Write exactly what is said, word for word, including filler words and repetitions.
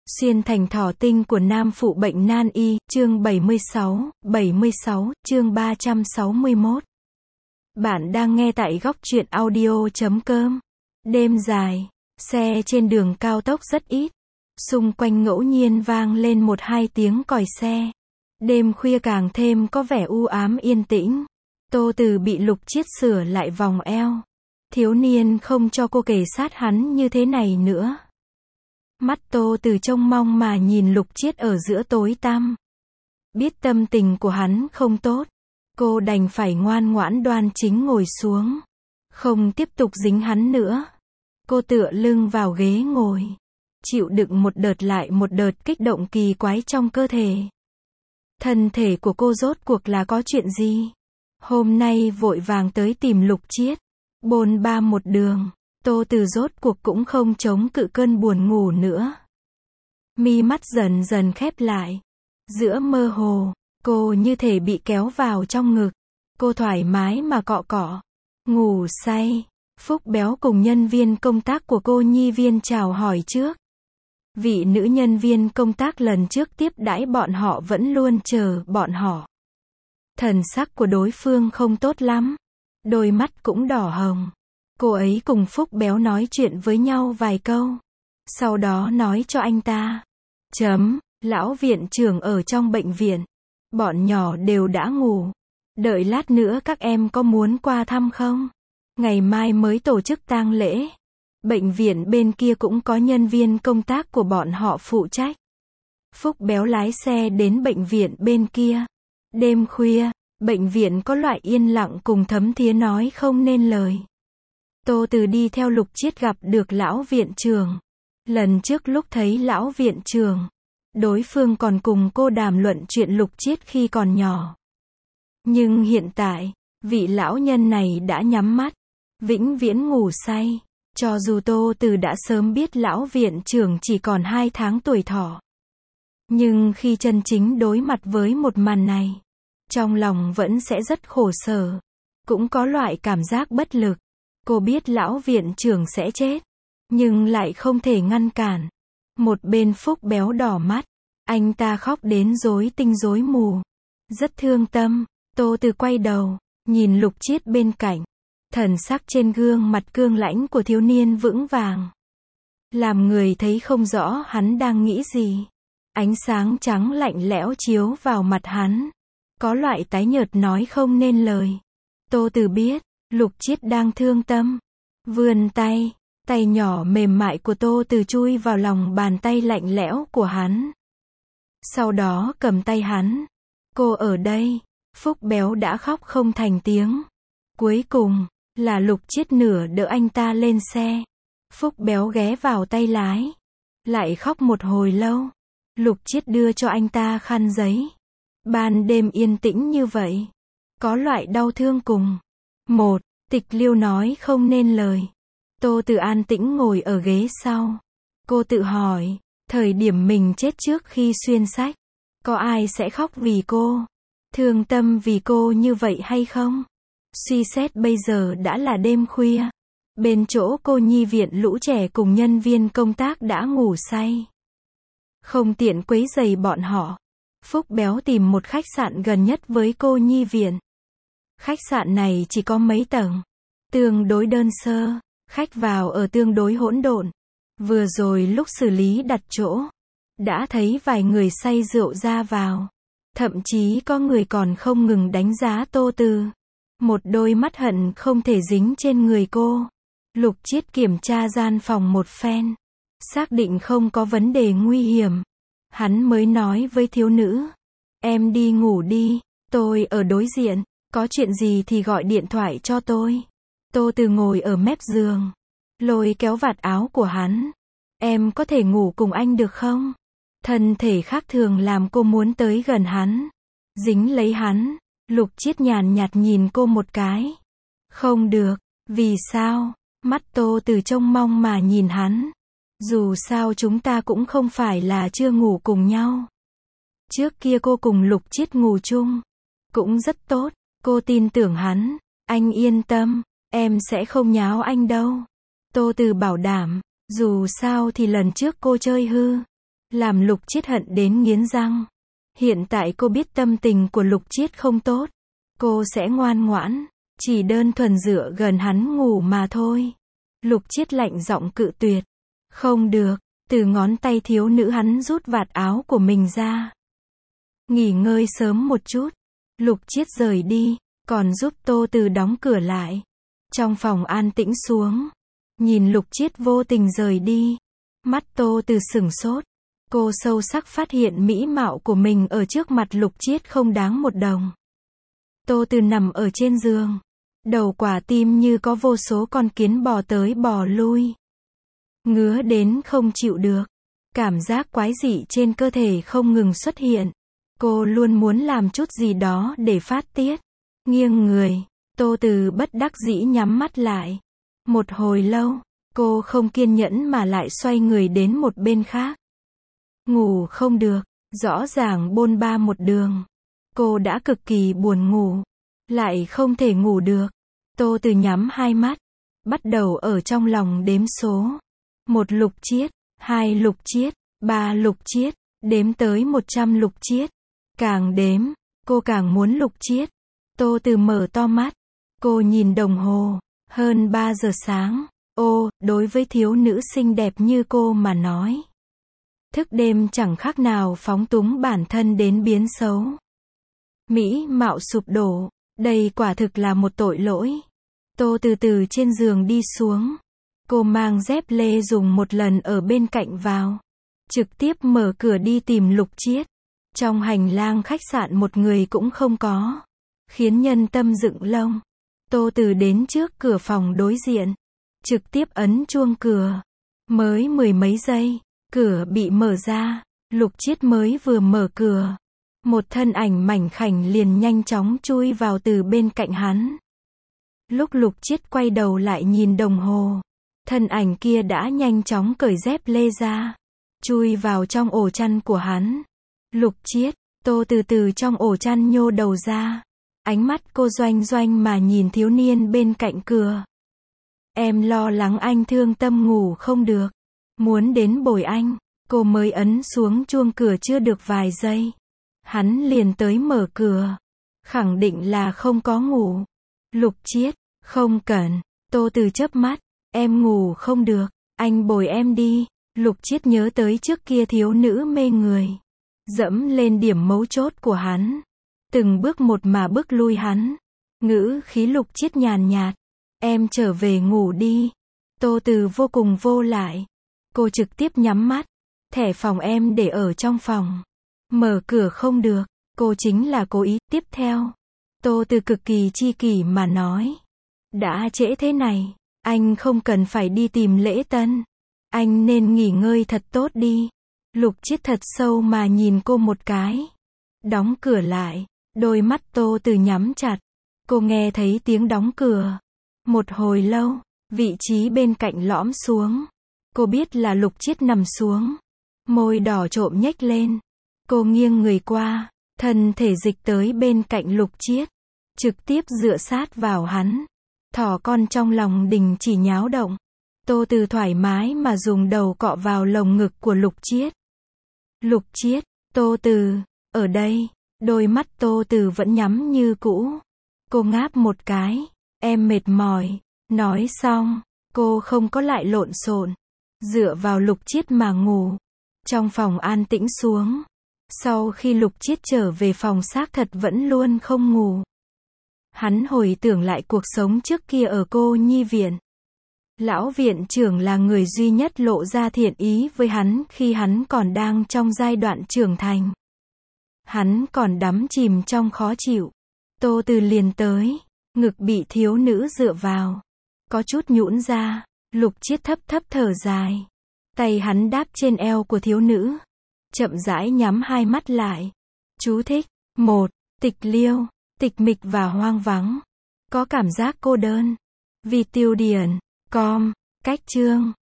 Xuyên thành thỏ tinh của nam phụ bệnh nan y, chương bảy mươi sáu, bảy mươi sáu, chương ba trăm sáu mươi mốt. Bạn đang nghe tại góc truyện audio chấm com. Đêm dài, xe trên đường cao tốc rất ít. Xung quanh ngẫu nhiên vang lên một hai tiếng còi xe. Đêm khuya càng thêm có vẻ u ám yên tĩnh. Tô Từ bị Lục Chiết sửa lại vòng eo. Thiếu niên không cho cô kề sát hắn như thế này nữa. Mắt Tô Từ trông mong mà nhìn Lục Chiết ở giữa tối tăm. Biết tâm tình của hắn không tốt, cô đành phải ngoan ngoãn đoan chính ngồi xuống. Không tiếp tục dính hắn nữa. Cô tựa lưng vào ghế ngồi. Chịu đựng một đợt lại một đợt kích động kỳ quái trong cơ thể. Thân thể của cô rốt cuộc là có chuyện gì? Hôm nay vội vàng tới tìm Lục Chiết. Bôn ba một đường. Tô Từ rốt cuộc cũng không chống cự cơn buồn ngủ nữa. Mi mắt dần dần khép lại. Giữa mơ hồ, cô như thể bị kéo vào trong ngực. Cô thoải mái mà cọ cọ. Ngủ say. Phúc Béo cùng nhân viên công tác của cô nhi viên chào hỏi trước. Vị nữ nhân viên công tác lần trước tiếp đãi bọn họ vẫn luôn chờ bọn họ. Thần sắc của đối phương không tốt lắm. Đôi mắt cũng đỏ hồng. Cô ấy cùng Phúc Béo nói chuyện với nhau vài câu. Sau đó nói cho anh ta. Chấm, lão viện trưởng ở trong bệnh viện. Bọn nhỏ đều đã ngủ. Đợi lát nữa các em có muốn qua thăm không? Ngày mai mới tổ chức tang lễ. Bệnh viện bên kia cũng có nhân viên công tác của bọn họ phụ trách. Phúc Béo lái xe đến bệnh viện bên kia. Đêm khuya, bệnh viện có loại yên lặng cùng thấm thía nói không nên lời. Tô Từ đi theo Lục Chiết gặp được lão viện trưởng. Lần trước lúc thấy lão viện trưởng, đối phương còn cùng cô đàm luận chuyện Lục Chiết khi còn nhỏ. Nhưng hiện tại, vị lão nhân này đã nhắm mắt, vĩnh viễn ngủ say. Cho dù Tô Từ đã sớm biết lão viện trưởng chỉ còn hai tháng tuổi thọ. Nhưng khi chân chính đối mặt với một màn này, trong lòng vẫn sẽ rất khổ sở. Cũng có loại cảm giác bất lực. Cô biết lão viện trưởng sẽ chết, nhưng lại không thể ngăn cản. Một bên Phúc Béo đỏ mắt, anh ta khóc đến rối tinh rối mù. Rất thương tâm. Tô Từ quay đầu, nhìn Lục Chiết bên cạnh. Thần sắc trên gương mặt cương lãnh của thiếu niên vững vàng. Làm người thấy không rõ hắn đang nghĩ gì. Ánh sáng trắng lạnh lẽo chiếu vào mặt hắn. Có loại tái nhợt nói không nên lời. Tô Từ biết, Lục Chiết đang thương tâm. Vươn tay, tay nhỏ mềm mại của Tô Từ chui vào lòng bàn tay lạnh lẽo của hắn. Sau đó cầm tay hắn. Cô ở đây. Phúc Béo đã khóc không thành tiếng. Cuối cùng, là Lục Chiết nửa đỡ anh ta lên xe. Phúc Béo ghé vào tay lái. Lại khóc một hồi lâu. Lục Chiết đưa cho anh ta khăn giấy. Ban đêm yên tĩnh như vậy. Có loại đau thương cùng. Một, Tịch Liêu nói không nên lời. Tô Từ an tĩnh ngồi ở ghế sau. Cô tự hỏi, thời điểm mình chết trước khi xuyên sách, có ai sẽ khóc vì cô, thương tâm vì cô như vậy hay không? Suy xét bây giờ đã là đêm khuya. Bên chỗ cô nhi viện lũ trẻ cùng nhân viên công tác đã ngủ say. Không tiện quấy rầy bọn họ. Phúc Béo tìm một khách sạn gần nhất với cô nhi viện. Khách sạn này chỉ có mấy tầng, tương đối đơn sơ, khách vào ở tương đối hỗn độn. Vừa rồi lúc xử lý đặt chỗ, đã thấy vài người say rượu ra vào. Thậm chí có người còn không ngừng đánh giá Tô Từ. Một đôi mắt hận không thể dính trên người cô. Lục Chiết kiểm tra gian phòng một phen, xác định không có vấn đề nguy hiểm. Hắn mới nói với thiếu nữ, em đi ngủ đi, tôi ở đối diện. Có chuyện gì thì gọi điện thoại cho tôi. Tô Từ ngồi ở mép giường, lôi kéo vạt áo của hắn. Em có thể ngủ cùng anh được không? Thân thể khác thường làm cô muốn tới gần hắn, dính lấy hắn. Lục Chiết nhàn nhạt nhìn cô một cái. Không được. Vì sao? Mắt Tô Từ trông mong mà nhìn hắn. Dù sao chúng ta cũng không phải là chưa ngủ cùng nhau. Trước kia cô cùng Lục Chiết ngủ chung, cũng rất tốt. Cô tin tưởng hắn. Anh yên tâm, em sẽ không nháo anh đâu. Tô Từ bảo đảm. Dù sao thì lần trước cô chơi hư, làm Lục Chiết hận đến nghiến răng. Hiện tại cô biết tâm tình của Lục Chiết không tốt. Cô sẽ ngoan ngoãn, chỉ đơn thuần dựa gần hắn ngủ mà thôi. Lục Chiết lạnh giọng cự tuyệt. Không được, từ ngón tay thiếu nữ hắn rút vạt áo của mình ra. Nghỉ ngơi sớm một chút. Lục Chiết rời đi, còn giúp Tô Từ đóng cửa lại. Trong phòng an tĩnh xuống. Nhìn Lục Chiết vô tình rời đi. Mắt Tô Từ sửng sốt. Cô sâu sắc phát hiện mỹ mạo của mình ở trước mặt Lục Chiết không đáng một đồng. Tô Từ nằm ở trên giường. Đầu quả tim như có vô số con kiến bò tới bò lui. Ngứa đến không chịu được. Cảm giác quái dị trên cơ thể không ngừng xuất hiện. Cô luôn muốn làm chút gì đó để phát tiết. Nghiêng người, Tô Từ bất đắc dĩ nhắm mắt lại. Một hồi lâu, cô không kiên nhẫn mà lại xoay người đến một bên khác. Ngủ không được, rõ ràng bôn ba một đường. Cô đã cực kỳ buồn ngủ, lại không thể ngủ được. Tô Từ nhắm hai mắt, bắt đầu ở trong lòng đếm số. Một Lục Chiết, hai Lục Chiết, ba Lục Chiết, đếm tới một trăm Lục Chiết. Càng đếm, cô càng muốn Lục Chiết. Tô Từ mở to mắt, cô nhìn đồng hồ, hơn ba giờ sáng. Ô, đối với thiếu nữ xinh đẹp như cô mà nói, thức đêm chẳng khác nào phóng túng bản thân đến biến xấu. Mỹ mạo sụp đổ, đây quả thực là một tội lỗi. Tô từ từ trên giường đi xuống. Cô mang dép lê dùng một lần ở bên cạnh vào. Trực tiếp mở cửa đi tìm Lục Chiết. Trong hành lang khách sạn một người cũng không có. Khiến nhân tâm dựng lông. Tô từ đến trước cửa phòng đối diện. Trực tiếp ấn chuông cửa. Mới mười mấy giây, cửa bị mở ra. Lục Chiết mới vừa mở cửa. Một thân ảnh mảnh khảnh liền nhanh chóng chui vào từ bên cạnh hắn. Lúc Lục Chiết quay đầu lại nhìn đồng hồ, thân ảnh kia đã nhanh chóng cởi dép lê ra, chui vào trong ổ chăn của hắn. Lục Chiết, Tô từ từ trong ổ chăn nhô đầu ra. Ánh mắt cô doanh doanh mà nhìn thiếu niên bên cạnh cửa. Em lo lắng anh thương tâm ngủ không được, muốn đến bồi anh. Cô mới ấn xuống chuông cửa chưa được vài giây, hắn liền tới mở cửa. Khẳng định là không có ngủ. Lục Chiết, không cần. Tô từ chớp mắt, em ngủ không được, anh bồi em đi. Lục Chiết nhớ tới trước kia thiếu nữ mê người, dẫm lên điểm mấu chốt của hắn, từng bước một mà bước lui hắn. Ngữ khí Lục Chiết nhàn nhạt, em trở về ngủ đi. Tô từ vô cùng vô lại. Cô trực tiếp nhắm mắt. Thẻ phòng em để ở trong phòng. Mở cửa không được, cô chính là cố ý. Tiếp theo, Tô từ cực kỳ chi kỷ mà nói, đã trễ thế này, anh không cần phải đi tìm lễ tân. Anh nên nghỉ ngơi thật tốt đi. Lục Chiết thật sâu mà nhìn cô một cái. Đóng cửa lại, đôi mắt Tô từ nhắm chặt. Cô nghe thấy tiếng đóng cửa. Một hồi lâu, vị trí bên cạnh lõm xuống. Cô biết là Lục Chiết nằm xuống. Môi đỏ trộm nhếch lên. Cô nghiêng người qua, thân thể dịch tới bên cạnh Lục Chiết, trực tiếp dựa sát vào hắn. Thỏ con trong lòng đình chỉ nháo động. Tô từ thoải mái mà dùng đầu cọ vào lồng ngực của Lục Chiết. Lục Chiết, Tô từ, ở đây. Đôi mắt Tô từ vẫn nhắm như cũ. Cô ngáp một cái, em mệt mỏi. Nói xong, cô không có lại lộn xộn, dựa vào Lục Chiết mà ngủ. Trong phòng an tĩnh xuống. Sau khi Lục Chiết trở về phòng xác thật vẫn luôn không ngủ. Hắn hồi tưởng lại cuộc sống trước kia ở cô nhi viện. Lão viện trưởng là người duy nhất lộ ra thiện ý với hắn khi hắn còn đang trong giai đoạn trưởng thành. Hắn còn đắm chìm trong khó chịu. Tô từ liền tới, ngực bị thiếu nữ dựa vào, có chút nhũn ra. Lục Chiết thấp thấp thở dài. Tay hắn đáp trên eo của thiếu nữ. Chậm rãi nhắm hai mắt lại. Chú thích. Một. Tịch liêu, tịch mịch và hoang vắng. Có cảm giác cô đơn. Vitudian. Com. Cách chương.